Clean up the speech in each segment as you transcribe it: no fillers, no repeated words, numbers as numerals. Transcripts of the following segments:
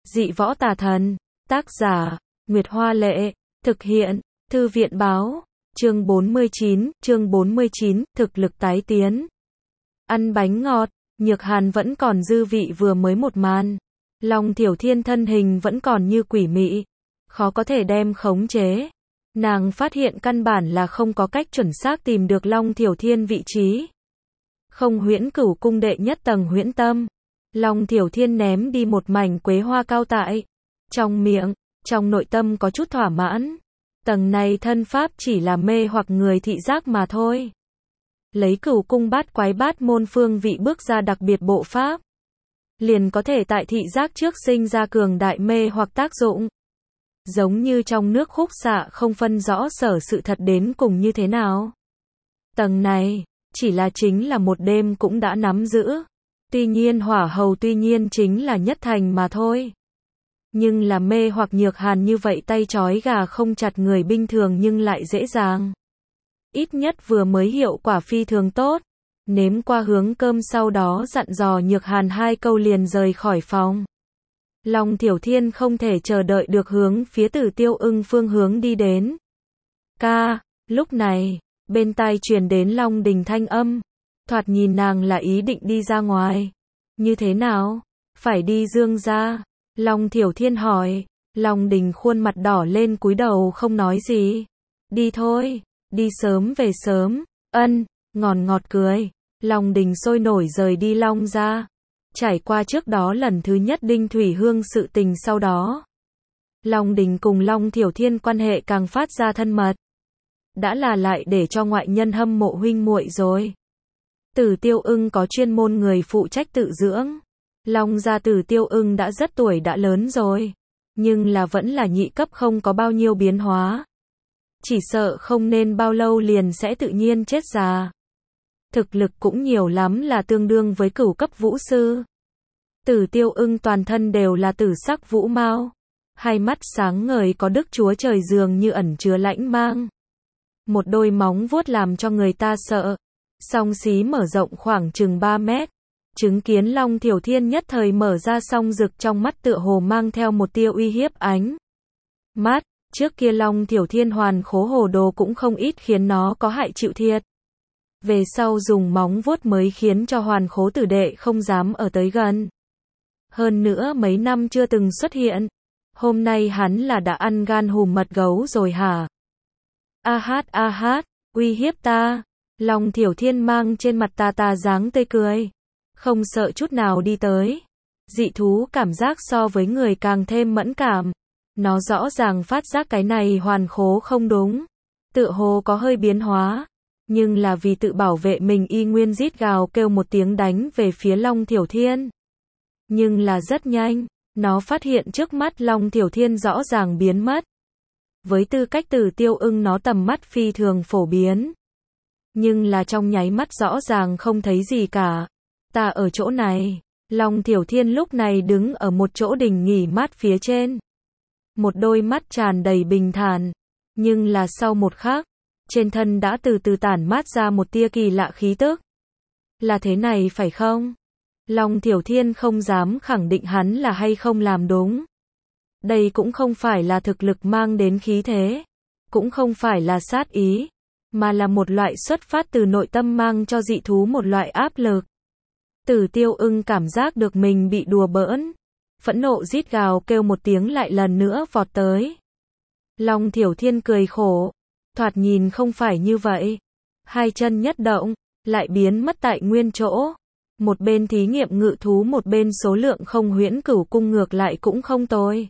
Dị võ tà thần. Tác giả, Nguyệt Hoa Lệ. Thực hiện, Thư viện Báo. Chương 49, thực lực tái tiến. Ăn bánh ngọt, Nhược Hàn vẫn còn dư vị vừa mới một màn. Long Thiểu Thiên thân hình vẫn còn như quỷ mị, khó có thể đem khống chế. Nàng phát hiện căn bản là không có cách chuẩn xác tìm được Long Thiểu Thiên vị trí. Không huyễn cửu cung đệ nhất tầng huyễn tâm. Long Thiểu Thiên ném đi một mảnh quế hoa cao tại. Trong miệng, trong nội tâm có chút thỏa mãn. Tầng này thân pháp chỉ là mê hoặc người thị giác mà thôi. Lấy cửu cung bát quái bát môn phương vị bước ra đặc biệt bộ pháp, liền có thể tại thị giác trước sinh ra cường đại mê hoặc tác dụng. Giống như trong nước khúc xạ không phân rõ sở sự thật đến cùng như thế nào. Tầng này, chỉ là chính là một đêm cũng đã nắm giữ. Tuy nhiên hỏa hầu tuy nhiên chính là nhất thành mà thôi. Nhưng là mê hoặc Nhược Hàn như vậy tay trói gà không chặt người bình thường nhưng lại dễ dàng. Ít nhất vừa mới hiệu quả phi thường tốt. Nếm qua hướng cơm sau đó dặn dò Nhược Hàn 2 câu liền rời khỏi phòng. Long Thiểu Thiên không thể chờ đợi được hướng phía Tử Tiêu Ưng phương hướng đi đến. Ca, lúc này, bên tai truyền đến Long Đình thanh âm. Thoạt nhìn nàng là ý định đi ra ngoài. Như thế nào? Phải đi Dương gia? Long Thiểu Thiên hỏi. Long Đình khuôn mặt đỏ lên cúi đầu không nói gì. Đi thôi, đi sớm về sớm. Ân, ngọt cười. Long Đình sôi nổi rời đi Long gia. Trải qua trước đó lần thứ nhất Đinh Thủy Hương sự tình sau đó, Long Đình cùng Long Thiểu Thiên quan hệ càng phát ra thân mật. Đã là lại để cho ngoại nhân hâm mộ huynh muội rồi. Tử Tiêu Ưng có chuyên môn người phụ trách tự dưỡng. Long gia Tử Tiêu Ưng đã rất tuổi đã lớn rồi, nhưng là vẫn là nhị cấp không có bao nhiêu biến hóa. Chỉ sợ không nên bao lâu liền sẽ tự nhiên chết già. Thực lực cũng nhiều lắm là tương đương với cửu cấp vũ sư. Tử Tiêu Ưng toàn thân đều là tử sắc vũ mao. Hai mắt sáng ngời có Đức Chúa Trời dường như ẩn chứa lãnh mang. Một đôi móng vuốt làm cho người ta sợ. Song xí mở rộng khoảng chừng 3 mét. Chứng kiến Long Thiểu Thiên nhất thời mở ra song rực trong mắt tựa hồ mang theo một tia uy hiếp ánh mắt. Trước kia Long Thiểu Thiên hoàn khố hồ đồ cũng không ít khiến nó có hại chịu thiệt. Về sau dùng móng vuốt mới khiến cho hoàn khố tử đệ không dám ở tới gần. Hơn nữa mấy năm chưa từng xuất hiện. Hôm nay hắn là đã ăn gan hùm mật gấu rồi hả? A hát, uy hiếp ta. Long Thiểu Thiên mang trên mặt ta dáng tươi cười. Không sợ chút nào đi tới. Dị thú cảm giác so với người càng thêm mẫn cảm. Nó rõ ràng phát giác cái này hoàn khố không đúng. Tựa hồ có hơi biến hóa. Nhưng là vì tự bảo vệ mình y nguyên rít gào kêu một tiếng đánh về phía Long Thiểu Thiên. Nhưng là rất nhanh, nó phát hiện trước mắt Long Thiểu Thiên rõ ràng biến mất. Với tư cách Tử Tiêu Ưng nó tầm mắt phi thường phổ biến. Nhưng là trong nháy mắt rõ ràng không thấy gì cả. Ta ở chỗ này. Long Thiểu Thiên lúc này đứng ở một chỗ đình nghỉ mát phía trên. Một đôi mắt tràn đầy bình thản. Nhưng là sau một khắc, trên thân đã từ từ tản mát ra một tia kỳ lạ khí tức. Là thế này phải không? Long Thiểu Thiên không dám khẳng định hắn là hay không làm đúng. Đây cũng không phải là thực lực mang đến khí thế. Cũng không phải là sát ý. Mà là một loại xuất phát từ nội tâm mang cho dị thú một loại áp lực. Tử Tiêu Ưng cảm giác được mình bị đùa bỡn. Phẫn nộ rít gào kêu một tiếng lại lần nữa vọt tới. Long Thiểu Thiên cười khổ. Thoạt nhìn không phải như vậy. Hai chân nhất động, lại biến mất tại nguyên chỗ. Một bên thí nghiệm ngự thú một bên số lượng không huyễn cửu cung ngược lại cũng không tồi.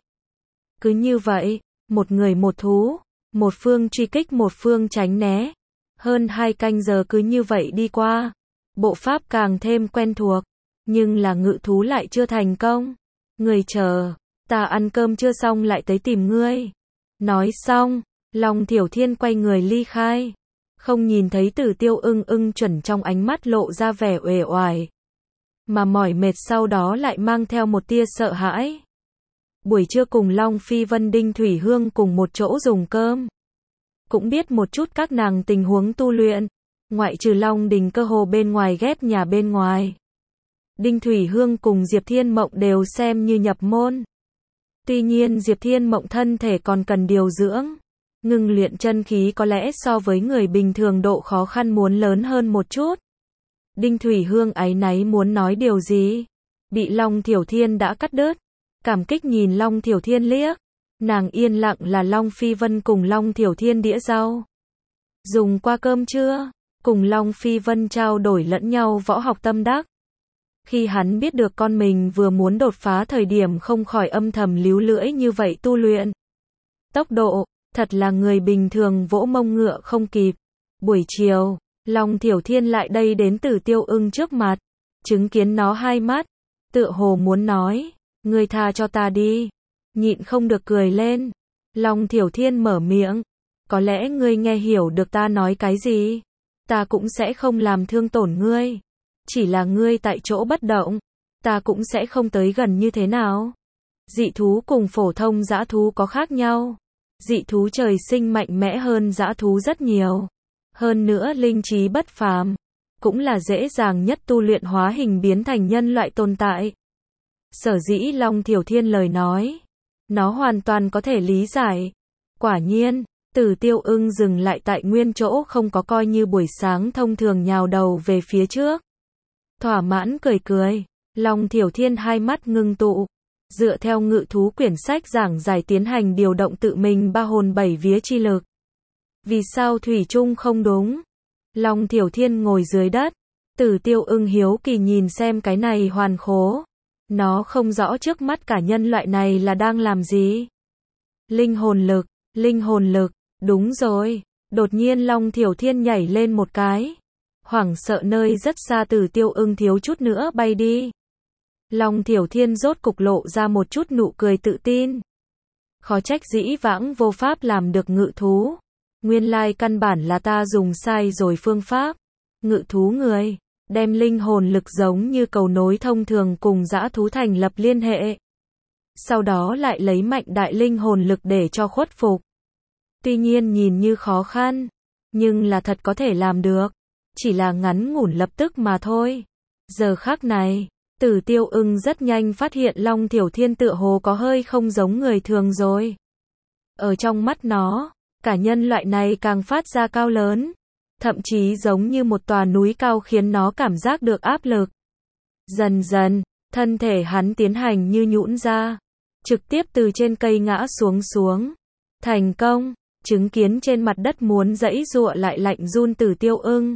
Cứ như vậy, một người một thú, một phương truy kích một phương tránh né. Hơn 2 canh giờ cứ như vậy đi qua. Bộ pháp càng thêm quen thuộc, nhưng là ngự thú lại chưa thành công. Người chờ, ta ăn cơm chưa xong lại tới tìm ngươi. Nói xong, Long Thiểu Thiên quay người ly khai. Không nhìn thấy Tử Tiêu Ưng chuẩn trong ánh mắt lộ ra vẻ uể oải. Mà mỏi mệt sau đó lại mang theo một tia sợ hãi. Buổi trưa cùng Long Phi Vân Đinh Thủy Hương cùng một chỗ dùng cơm. Cũng biết một chút các nàng tình huống tu luyện. Ngoại trừ Long Đình cơ hồ bên ngoài ghép nhà bên ngoài. Đinh Thủy Hương cùng Diệp Thiên Mộng đều xem như nhập môn. Tuy nhiên Diệp Thiên Mộng thân thể còn cần điều dưỡng. Ngưng luyện chân khí có lẽ so với người bình thường độ khó khăn muốn lớn hơn một chút. Đinh Thủy Hương áy náy muốn nói điều gì, bị Long Thiểu Thiên đã cắt đứt. Cảm kích nhìn Long Thiểu Thiên liếc. Nàng yên lặng là Long Phi Vân cùng Long Thiểu Thiên đĩa rau. Dùng qua cơm chưa? Cùng Long Phi Vân trao đổi lẫn nhau võ học tâm đắc. Khi hắn biết được con mình vừa muốn đột phá thời điểm không khỏi âm thầm líu lưỡi như vậy tu luyện. Tốc độ, thật là người bình thường vỗ mông ngựa không kịp. Buổi chiều, Long Thiểu Thiên lại đây đến Tử Tiêu Ưng trước mặt. Chứng kiến nó hai mắt, tựa hồ muốn nói, ngươi tha cho ta đi. Nhịn không được cười lên. Long Thiểu Thiên mở miệng. Có lẽ ngươi nghe hiểu được ta nói cái gì. Ta cũng sẽ không làm thương tổn ngươi. Chỉ là ngươi tại chỗ bất động. Ta cũng sẽ không tới gần như thế nào. Dị thú cùng phổ thông dã thú có khác nhau. Dị thú trời sinh mạnh mẽ hơn dã thú rất nhiều. Hơn nữa linh trí bất phàm. Cũng là dễ dàng nhất tu luyện hóa hình biến thành nhân loại tồn tại. Sở dĩ Long Thiểu Thiên lời nói. Nó hoàn toàn có thể lý giải. Quả nhiên, Tử Tiêu Ưng dừng lại tại nguyên chỗ không có coi như buổi sáng thông thường nhào đầu về phía trước. Thỏa mãn cười cười, Long Thiểu Thiên hai mắt ngưng tụ. Dựa theo ngự thú quyển sách giảng giải tiến hành điều động tự mình ba hồn bảy vía chi lực. Vì sao thủy chung không đúng? Long Thiểu Thiên ngồi dưới đất. Tử Tiêu Ưng hiếu kỳ nhìn xem cái này hoàn khố. Nó không rõ trước mắt cả nhân loại này là đang làm gì. Linh hồn lực, đúng rồi. Đột nhiên Long Thiểu Thiên nhảy lên một cái. Hoảng sợ nơi rất xa Tử Tiêu Ưng thiếu chút nữa bay đi. Long Thiểu Thiên rốt cục lộ ra một chút nụ cười tự tin. Khó trách dĩ vãng vô pháp làm được ngự thú. Nguyên lai căn bản là ta dùng sai rồi phương pháp. Ngự thú người, đem linh hồn lực giống như cầu nối thông thường cùng dã thú thành lập liên hệ. Sau đó lại lấy mạnh đại linh hồn lực để cho khuất phục. Tuy nhiên nhìn như khó khăn, nhưng là thật có thể làm được. Chỉ là ngắn ngủn lập tức mà thôi. Giờ khắc này, Tử Tiêu Ưng rất nhanh phát hiện Long Thiểu Thiên tựa hồ có hơi không giống người thường rồi. Ở trong mắt nó, cả nhân loại này càng phát ra cao lớn. Thậm chí giống như một tòa núi cao khiến nó cảm giác được áp lực. Dần dần, thân thể hắn tiến hành như nhũn ra. Trực tiếp từ trên cây ngã xuống. Thành công, chứng kiến trên mặt đất muốn giãy giụa lại lạnh run Tử Tiêu Ưng.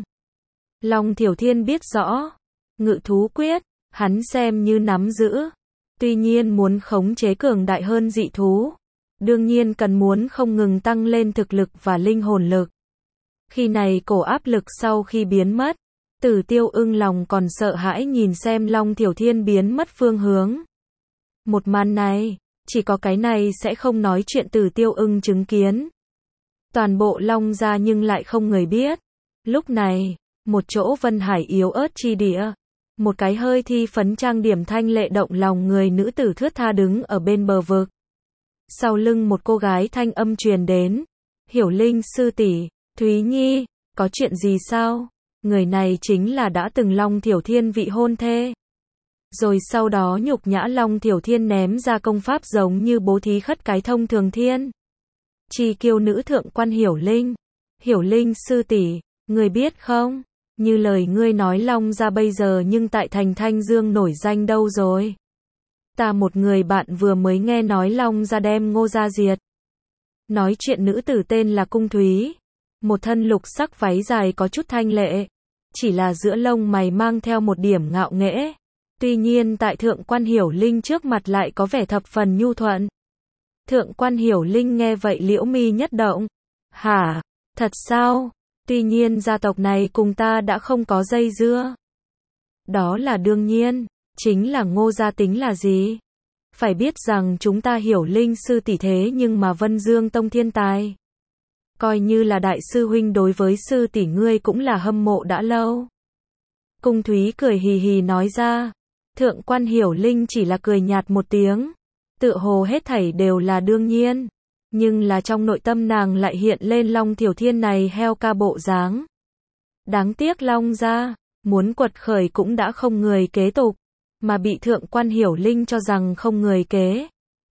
Long Thiểu Thiên biết rõ. Ngự thú quyết, hắn xem như nắm giữ. Tuy nhiên muốn khống chế cường đại hơn dị thú. Đương nhiên cần muốn không ngừng tăng lên thực lực và linh hồn lực. Khi này cổ áp lực sau khi biến mất, Tử Tiêu Ưng lòng còn sợ hãi nhìn xem Long Thiểu Thiên biến mất phương hướng. Một màn này, chỉ có cái này sẽ không nói chuyện Tử Tiêu Ưng chứng kiến. Toàn bộ Long gia nhưng lại không người biết. Lúc này, một chỗ Vân Hải yếu ớt chi địa, một cái hơi thi phấn trang điểm thanh lệ động lòng người nữ tử thướt tha đứng ở bên bờ vực. Sau lưng một cô gái thanh âm truyền đến. Hiểu Linh sư tỷ, Thúy Nhi, có chuyện gì sao? Người này chính là đã từng Long Thiểu Thiên vị hôn thê. Rồi sau đó nhục nhã Long Thiểu Thiên ném ra công pháp giống như bố thí khất cái thông thường thiên. Chi kiêu nữ thượng quan Hiểu Linh. Hiểu Linh sư tỷ, người biết không? Như lời ngươi nói Long gia bây giờ nhưng tại thành Thanh Dương nổi danh đâu rồi? Ta một người bạn vừa mới nghe nói Long gia đem Ngô gia diệt. Nói chuyện nữ tử tên là Cung Thúy. Một thân lục sắc váy dài có chút thanh lệ. Chỉ là giữa lông mày mang theo một điểm ngạo nghễ. Tuy nhiên tại Thượng quan Hiểu Linh trước mặt lại có vẻ thập phần nhu thuận. Thượng quan Hiểu Linh nghe vậy liễu mi nhất động. Hả? Thật sao? Tuy nhiên gia tộc này cùng ta đã không có dây dưa. Đó là đương nhiên. Chính là Ngô gia tính là gì? Phải biết rằng chúng ta Hiểu Linh sư tỷ thế nhưng mà Vân Dương tông thiên tài. Coi như là đại sư huynh đối với sư tỷ ngươi cũng là hâm mộ đã lâu. Cung Thúy cười hì hì nói ra. Thượng quan Hiểu Linh chỉ là cười nhạt một tiếng. Tựa hồ hết thảy đều là đương nhiên. Nhưng là trong nội tâm nàng lại hiện lên Long Thiểu Thiên này heo ca bộ dáng. Đáng tiếc Long gia, muốn quật khởi cũng đã không người kế tục. Mà bị Thượng quan Hiểu Linh cho rằng không người kế.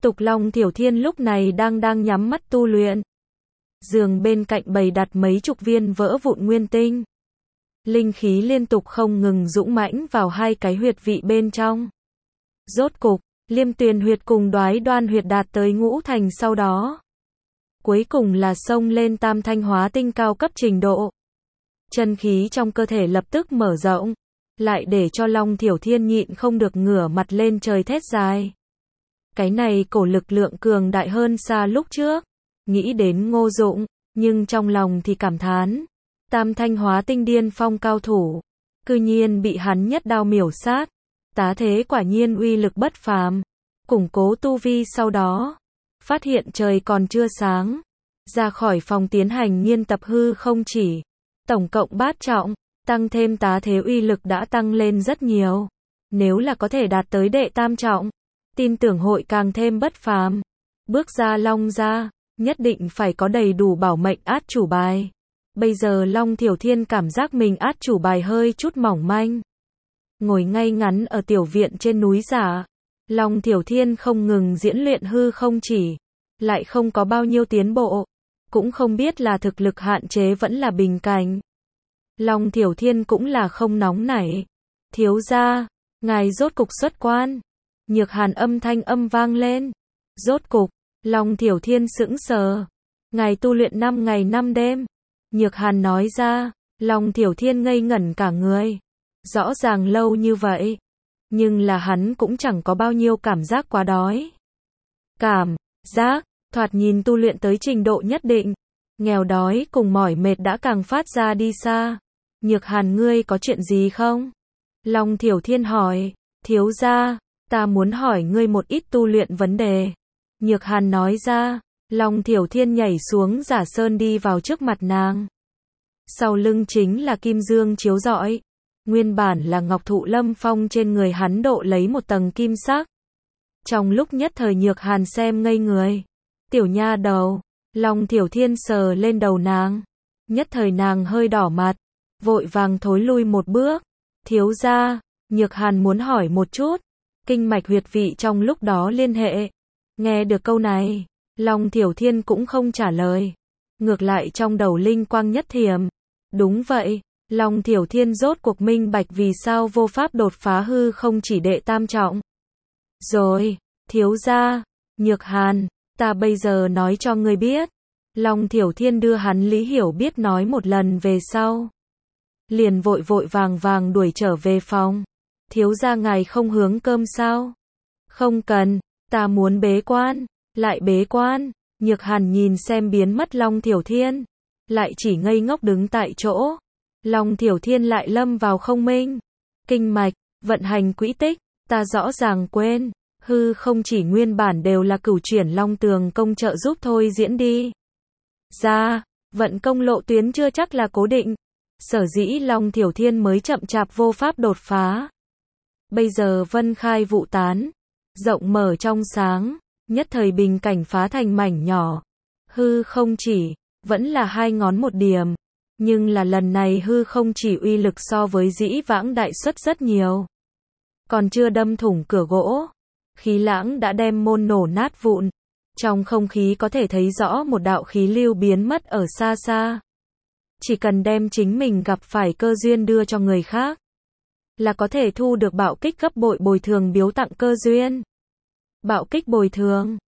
tục Long Thiểu Thiên lúc này đang nhắm mắt tu luyện. Giường bên cạnh bày đặt mấy chục viên vỡ vụn nguyên tinh. Linh khí liên tục không ngừng dũng mãnh vào hai cái huyệt vị bên trong. Rốt cục, Liêm Tuyền huyệt cùng Đoái Đoan huyệt đạt tới ngũ thành sau đó. Cuối cùng là xông lên tam thanh hóa tinh cao cấp trình độ. Chân khí trong cơ thể lập tức mở rộng, lại để cho Long Thiểu Thiên nhịn không được ngửa mặt lên trời thét dài. Cái này cổ lực lượng cường đại hơn xa lúc trước. Nghĩ đến Ngô Dụng, nhưng trong lòng thì cảm thán. Tam thanh hóa tinh điên phong cao thủ, cư nhiên bị hắn nhất đao miểu sát. Tá thế quả nhiên uy lực bất phàm. Củng cố tu vi sau đó, phát hiện trời còn chưa sáng. Ra khỏi phòng tiến hành nghiên tập hư không chỉ. Tổng cộng 8 trọng, tăng thêm tá thế uy lực đã tăng lên rất nhiều. Nếu là có thể đạt tới đệ tam trọng, tin tưởng hội càng thêm bất phàm. Bước ra Long gia, nhất định phải có đầy đủ bảo mệnh át chủ bài. Bây giờ Long Thiểu Thiên cảm giác mình át chủ bài hơi chút mỏng manh. Ngồi ngay ngắn ở tiểu viện trên núi giả, Long Thiểu Thiên không ngừng diễn luyện hư không chỉ, lại không có bao nhiêu tiến bộ, cũng không biết là thực lực hạn chế vẫn là bình cảnh. Long Thiểu Thiên cũng là không nóng nảy. Thiếu gia, ngài rốt cục xuất quan. Nhược Hàn âm thanh vang lên. Rốt cục, Long Thiểu Thiên sững sờ. Ngài tu luyện 5 ngày 5 đêm. Nhược Hàn nói ra, Long Thiểu Thiên ngây ngẩn cả người. Rõ ràng lâu như vậy, nhưng là hắn cũng chẳng có bao nhiêu cảm giác quá đói. Cảm giác, thoạt nhìn tu luyện tới trình độ nhất định, nghèo đói cùng mỏi mệt đã càng phát ra đi xa. Nhược Hàn ngươi có chuyện gì không? Long Thiểu Thiên hỏi, thiếu gia, ta muốn hỏi ngươi một ít tu luyện vấn đề. Nhược Hàn nói ra, Long Thiểu Thiên nhảy xuống giả sơn đi vào trước mặt nàng. Sau lưng chính là kim dương chiếu rọi. Nguyên bản là ngọc thụ lâm phong trên người hắn độ lấy một tầng kim sắc. Trong lúc nhất thời Nhược Hàn xem ngây người. Tiểu nha đầu, Long Thiểu Thiên sờ lên đầu nàng. Nhất thời nàng hơi đỏ mặt, vội vàng thối lui một bước. Thiếu gia, Nhược Hàn muốn hỏi một chút. Kinh mạch huyệt vị trong lúc đó liên hệ. Nghe được câu này, Long Thiểu Thiên cũng không trả lời. Ngược lại trong đầu linh quang nhất thiểm. Đúng vậy, Long Thiểu Thiên rốt cuộc minh bạch vì sao vô pháp đột phá hư không chỉ đệ tam trọng. Rồi, thiếu gia, Nhược Hàn, ta bây giờ nói cho ngươi biết. Long Thiểu Thiên đưa hắn lý hiểu biết nói một lần về sau. Liền vội vàng đuổi trở về phòng. Thiếu gia ngài không hướng cơm sao? Không cần, ta muốn bế quan. Lại bế quan. Nhược Hàn nhìn xem biến mất Long Thiểu Thiên, lại chỉ ngây ngốc đứng tại chỗ. Long Thiểu Thiên lại lâm vào không minh. Kinh mạch, vận hành quỹ tích, ta rõ ràng quên. Hư không chỉ nguyên bản đều là cửu chuyển Long Tường công trợ giúp thôi diễn đi ra, vận công lộ tuyến chưa chắc là cố định. Sở dĩ Long Thiểu Thiên mới chậm chạp vô pháp đột phá. Bây giờ vân khai vụ tán, rộng mở trong sáng, nhất thời bình cảnh phá thành mảnh nhỏ. Hư không chỉ, vẫn là 2 ngón một điểm. Nhưng là lần này hư không chỉ uy lực so với dĩ vãng đại suất rất nhiều. Còn chưa đâm thủng cửa gỗ, khí lãng đã đem môn nổ nát vụn. Trong không khí có thể thấy rõ một đạo khí lưu biến mất ở xa xa. Chỉ cần đem chính mình gặp phải cơ duyên đưa cho người khác, là có thể thu được bạo kích gấp bội bồi thường biếu tặng cơ duyên. Bạo kích bồi thường,